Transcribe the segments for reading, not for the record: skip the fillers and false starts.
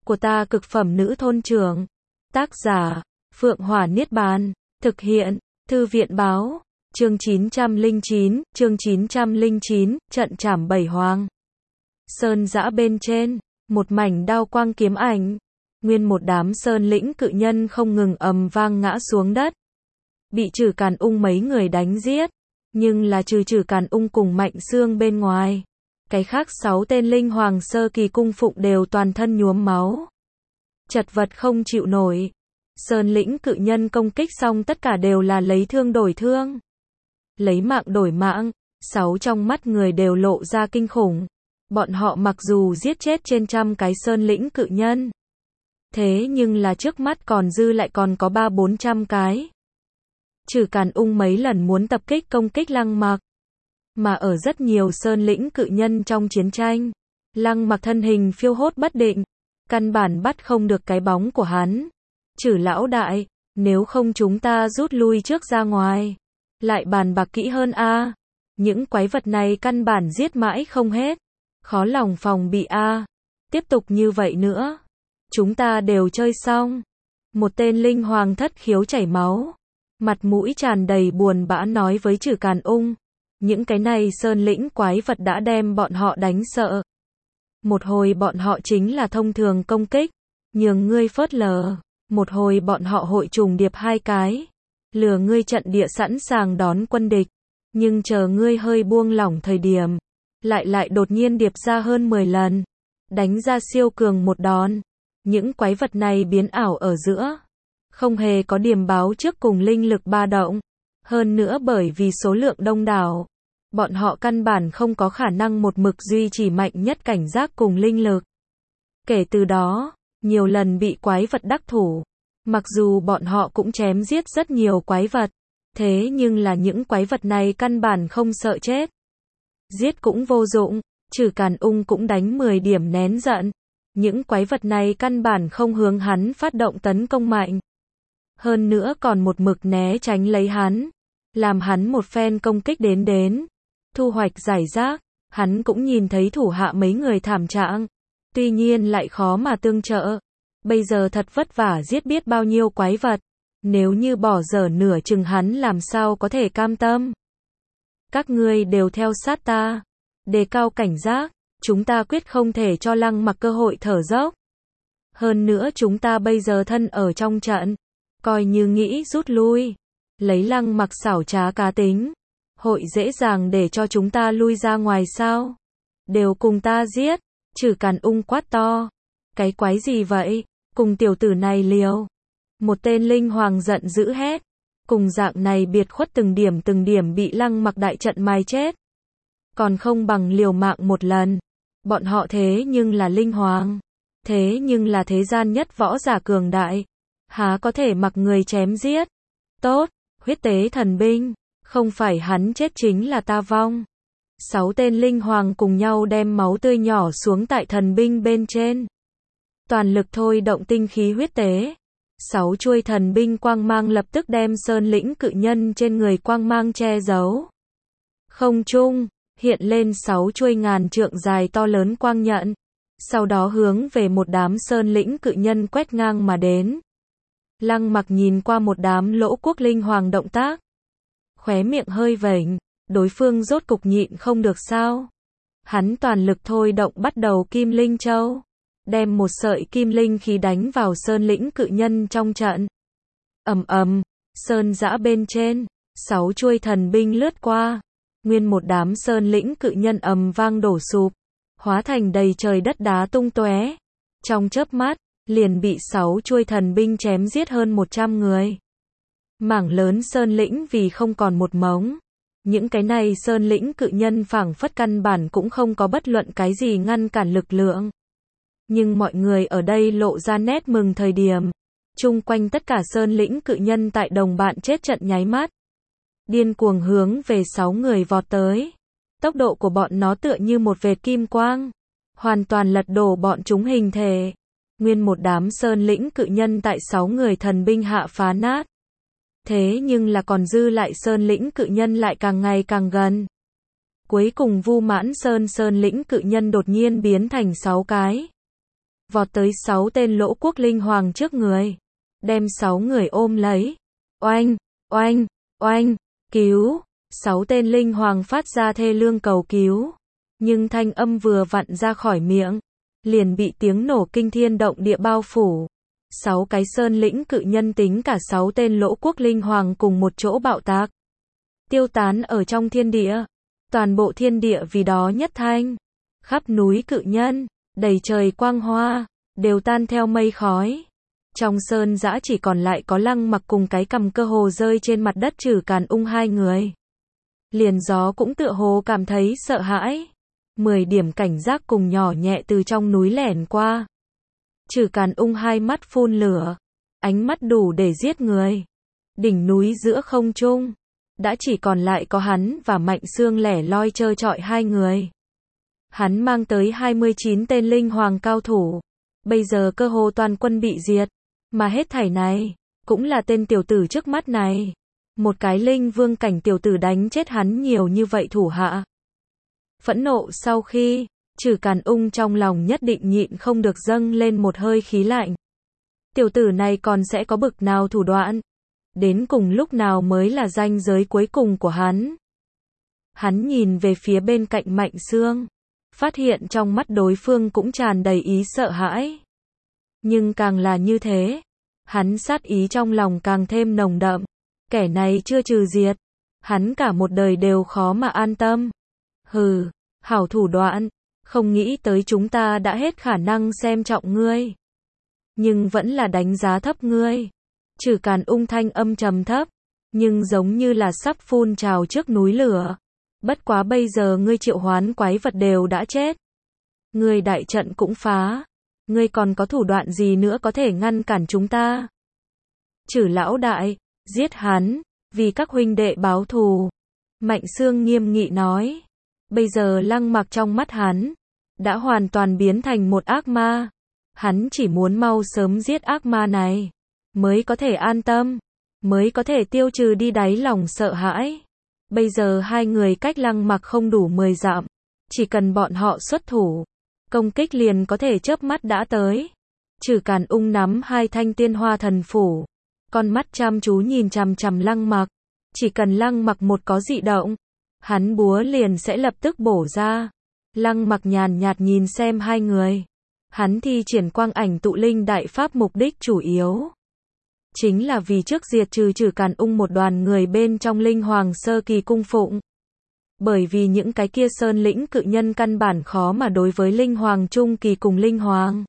của ta cực phẩm nữ thôn trưởng. Tác giả, Phượng Hỏa Niết Bàn. Thực hiện, Thư viện báo. Chương 909, trận trảm bảy hoàng. Sơn dã bên trên, một mảnh đao quang kiếm ảnh. Nguyên một đám sơn lĩnh cự nhân không ngừng ầm vang ngã xuống đất. Bị Trừ Càn Ung mấy người đánh giết. Nhưng là trừ Trừ Càn Ung cùng Mạnh Xương bên ngoài. Cái khác 6 tên linh hoàng sơ kỳ cung phụng đều toàn thân nhuốm máu. Chật vật không chịu nổi. Sơn lĩnh cự nhân công kích xong tất cả đều là lấy thương đổi thương. Lấy mạng đổi mạng. 6 trong mắt người đều lộ ra kinh khủng. Bọn họ mặc dù giết chết trên trăm cái sơn lĩnh cự nhân. Thế nhưng là trước mắt còn dư lại còn có 300-400 cái. Trừ Càn Ung mấy lần muốn tập kích công kích Lăng Mặc. Mà ở rất nhiều sơn lĩnh cự nhân trong chiến tranh, Lăng Mặc thân hình phiêu hốt bất định, căn bản bắt không được cái bóng của hắn. Trừ lão đại, nếu không chúng ta rút lui trước ra ngoài. Lại bàn bạc kỹ hơn a. Những quái vật này căn bản giết mãi không hết. Khó lòng phòng bị a. Tiếp tục như vậy nữa, chúng ta đều chơi xong. Một tên linh hoàng thất khiếu chảy máu, mặt mũi tràn đầy buồn bã nói với Trừ Càn Ung. Những cái này sơn lĩnh quái vật đã đem bọn họ đánh sợ. Một hồi bọn họ chính là thông thường công kích, nhường ngươi phớt lờ. Một hồi bọn họ hội trùng điệp 2 cái, lừa ngươi trận địa sẵn sàng đón quân địch. Nhưng chờ ngươi hơi buông lỏng thời điểm, lại đột nhiên điệp ra hơn 10 lần, đánh ra siêu cường một đòn. Những quái vật này biến ảo ở giữa, không hề có điểm báo trước cùng linh lực ba động. Hơn nữa bởi vì số lượng đông đảo, bọn họ căn bản không có khả năng một mực duy trì mạnh nhất cảnh giác cùng linh lực. Kể từ đó, nhiều lần bị quái vật đắc thủ. Mặc dù bọn họ cũng chém giết rất nhiều quái vật, thế nhưng là những quái vật này căn bản không sợ chết. Giết cũng vô dụng, Trừ Càn Ung cũng đánh 10 điểm nén giận. Những quái vật này căn bản không hướng hắn phát động tấn công mạnh. Hơn nữa còn một mực né tránh lấy hắn, làm hắn một phen công kích đến. Thu hoạch giải rác, hắn cũng nhìn thấy thủ hạ mấy người thảm trạng. Tuy nhiên lại khó mà tương trợ. Bây giờ thật vất vả giết biết bao nhiêu quái vật. Nếu như bỏ dở nửa chừng hắn làm sao có thể cam tâm. Các ngươi đều theo sát ta. Đề cao cảnh giác. Chúng ta quyết không thể cho Lăng Mặc cơ hội thở dốc. Hơn nữa chúng ta bây giờ thân ở trong trận. Coi như nghĩ rút lui. Lấy Lăng Mặc xảo trá cá tính. Hội dễ dàng để cho chúng ta lui ra ngoài sao? Đều cùng ta giết. Trừ Càn Ung quát to. Cái quái gì vậy? Cùng tiểu tử này liều. Một tên linh hoàng giận dữ hét. Cùng dạng này biệt khuất từng điểm bị Lăng Mặc đại trận mai chết. Còn không bằng liều mạng một lần. Bọn họ thế nhưng là linh hoàng. Thế nhưng là thế gian nhất võ giả cường đại. Há có thể mặc người chém giết. Tốt, huyết tế thần binh. Không phải hắn chết chính là ta vong. 6 tên linh hoàng cùng nhau đem máu tươi nhỏ xuống tại thần binh bên trên. Toàn lực thôi động tinh khí huyết tế. 6 chuôi thần binh quang mang lập tức đem sơn lĩnh cự nhân trên người quang mang che giấu. Không trung, hiện lên 6 chuôi ngàn trượng dài to lớn quang nhận. Sau đó hướng về một đám sơn lĩnh cự nhân quét ngang mà đến. Lăng Mặc nhìn qua một đám lỗ quốc linh hoàng động tác. Khóe miệng hơi vểnh, đối phương rốt cục nhịn không được sao. Hắn toàn lực thôi động bắt đầu Kim Linh Châu. Đem một sợi kim linh khí đánh vào sơn lĩnh cự nhân trong trận. Ầm, sơn dã bên trên, 6 chuôi thần binh lướt qua. Nguyên một đám sơn lĩnh cự nhân ầm vang đổ sụp. Hóa thành đầy trời đất đá tung tóe. Trong chớp mắt, liền bị 6 chuôi thần binh chém giết hơn 100 người. Mảng lớn sơn lĩnh vì không còn một mống. Những cái này sơn lĩnh cự nhân phảng phất căn bản cũng không có bất luận cái gì ngăn cản lực lượng. Nhưng mọi người ở đây lộ ra nét mừng thời điểm. Chung quanh tất cả sơn lĩnh cự nhân tại đồng bạn chết trận nháy mắt. Điên cuồng hướng về 6 người vọt tới. Tốc độ của bọn nó tựa như một vệt kim quang. Hoàn toàn lật đổ bọn chúng hình thể. Nguyên một đám sơn lĩnh cự nhân tại 6 người thần binh hạ phá nát. Thế nhưng là còn dư lại sơn lĩnh cự nhân lại càng ngày càng gần. Cuối cùng Vu Mãn Sơn sơn lĩnh cự nhân đột nhiên biến thành 6 cái. vọt tới 6 tên Lỗ Quốc linh hoàng trước người, đem 6 người ôm lấy. Oanh, oanh, oanh, cứu! 6 tên linh hoàng phát ra thê lương cầu cứu, nhưng thanh âm vừa vặn ra khỏi miệng, liền bị tiếng nổ kinh thiên động địa bao phủ. 6 cái sơn lĩnh cự nhân tính cả 6 tên Lỗ Quốc linh hoàng cùng một chỗ bạo tạc, tiêu tán ở trong thiên địa. Toàn bộ thiên địa vì đó nhất thanh, khắp núi cự nhân, đầy trời quang hoa, đều tan theo mây khói. Trong sơn dã chỉ còn lại có Lăng Mặc cùng cái cằm cơ hồ rơi trên mặt đất Trử Càn Ung hai người. Liền gió cũng tựa hồ cảm thấy sợ hãi. 10 điểm cảnh giác cùng nhỏ nhẹ từ trong núi lẻn qua. Trử Càn Ung hai mắt phun lửa, ánh mắt đủ để giết người. Đỉnh núi giữa không trung, đã chỉ còn lại có hắn và Mạnh Xương lẻ loi trơ trọi hai người. Hắn mang tới 29 tên linh hoàng cao thủ, bây giờ cơ hồ toàn quân bị diệt, mà hết thảy này cũng là tên tiểu tử trước mắt này. Một cái linh vương cảnh tiểu tử đánh chết hắn nhiều như vậy thủ hạ. Phẫn nộ sau khi, Trử Càn Ung trong lòng nhất định nhịn không được dâng lên một hơi khí lạnh. Tiểu tử này còn sẽ có bực nào thủ đoạn? Đến cùng lúc nào mới là ranh giới cuối cùng của hắn? Hắn nhìn về phía bên cạnh Mạnh Xương, phát hiện trong mắt đối phương cũng tràn đầy ý sợ hãi. Nhưng càng là như thế, hắn sát ý trong lòng càng thêm nồng đậm. Kẻ này chưa trừ diệt, hắn cả một đời đều khó mà an tâm. Hừ, hảo thủ đoạn, không nghĩ tới chúng ta đã hết khả năng xem trọng ngươi, nhưng vẫn là đánh giá thấp ngươi. Trử Càn Ung thanh âm trầm thấp, nhưng giống như là sắp phun trào trước núi lửa. Bất quá bây giờ ngươi triệu hoán quái vật đều đã chết, ngươi đại trận cũng phá, ngươi còn có thủ đoạn gì nữa có thể ngăn cản chúng ta? Trử lão đại, giết hắn, vì các huynh đệ báo thù. Mạnh Xương nghiêm nghị nói. Bây giờ Lăng Mặc trong mắt hắn đã hoàn toàn biến thành một ác ma. Hắn chỉ muốn mau sớm giết ác ma này, mới có thể an tâm, mới có thể tiêu trừ đi đáy lòng sợ hãi. Bây giờ hai người cách Lăng Mặc không đủ 10 dặm, chỉ cần bọn họ xuất thủ, công kích liền có thể chớp mắt đã tới. Trử Càn Ung nắm hai thanh tiên hoa thần phủ, con mắt chăm chú nhìn chằm chằm Lăng Mặc. Chỉ cần Lăng Mặc một có dị động, hắn búa liền sẽ lập tức bổ ra. Lăng Mặc nhàn nhạt nhìn xem hai người. Hắn thi triển quang ảnh tụ linh đại pháp mục đích chủ yếu chính là vì trước diệt trừ Trử Càn Ung một đoàn người bên trong linh hoàng sơ kỳ cung phụng. Bởi vì những cái kia sơn lĩnh cự nhân căn bản khó mà đối với linh hoàng trung kỳ cùng linh hoàng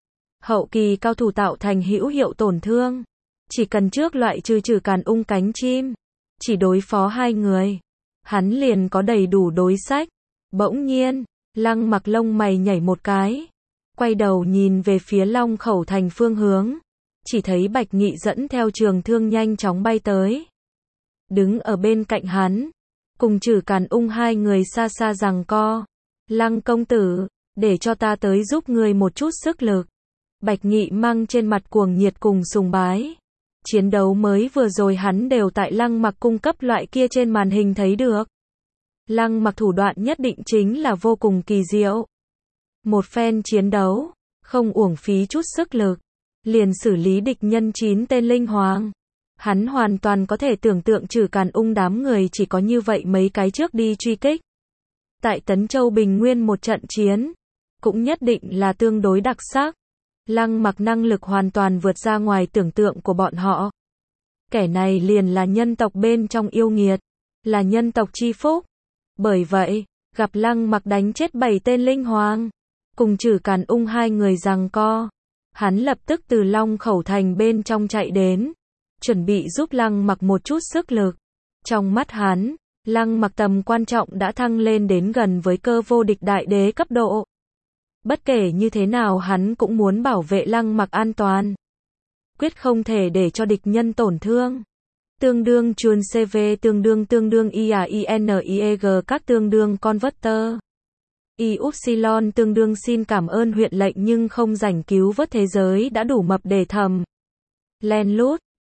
hậu kỳ cao thủ tạo thành hữu hiệu tổn thương. Chỉ cần trước loại trừ Trử Càn Ung cánh chim, chỉ đối phó hai người, hắn liền có đầy đủ đối sách. Bỗng nhiên, Lăng Mặc lông mày nhảy một cái, quay đầu nhìn về phía Long Khẩu thành phương hướng, chỉ thấy Bạch Nghị dẫn theo trường thương nhanh chóng bay tới. Đứng ở bên cạnh hắn, cùng Trử Càn Ung hai người xa xa giằng co. Lăng công tử, để cho ta tới giúp ngươi một chút sức lực. Bạch Nghị mang trên mặt cuồng nhiệt cùng sùng bái. Chiến đấu mới vừa rồi hắn đều tại Lăng Mặc cung cấp loại kia trên màn hình thấy được. Lăng Mặc thủ đoạn nhất định chính là vô cùng kỳ diệu. Một phen chiến đấu, không uổng phí chút sức lực, liền xử lý địch nhân 9 tên linh hoàng. Hắn hoàn toàn có thể tưởng tượng Trử Càn Ung đám người chỉ có như vậy mấy cái trước đi truy kích. Tại Tấn Châu Bình Nguyên một trận chiến, cũng nhất định là tương đối đặc sắc. Lăng Mặc năng lực hoàn toàn vượt ra ngoài tưởng tượng của bọn họ. Kẻ này liền là nhân tộc bên trong yêu nghiệt, là nhân tộc chi phúc. Bởi vậy, gặp Lăng Mặc đánh chết 7 tên linh hoàng, cùng Trử Càn Ung hai người giằng co, hắn lập tức từ Long Khẩu thành bên trong chạy đến, chuẩn bị giúp Lăng Mặc một chút sức lực. Trong mắt hắn, Lăng Mặc tầm quan trọng đã thăng lên đến gần với cơ vô địch đại đế cấp độ. Bất kể như thế nào hắn cũng muốn bảo vệ Lăng Mặc an toàn, quyết không thể để cho địch nhân tổn thương. Tương đương chuồn CV tương đương IAINIEG các tương đương converter. Ypsilon tương đương xin cảm ơn huyện lệnh nhưng không rảnh cứu vớt thế giới đã đủ mập để thầm. Len lút,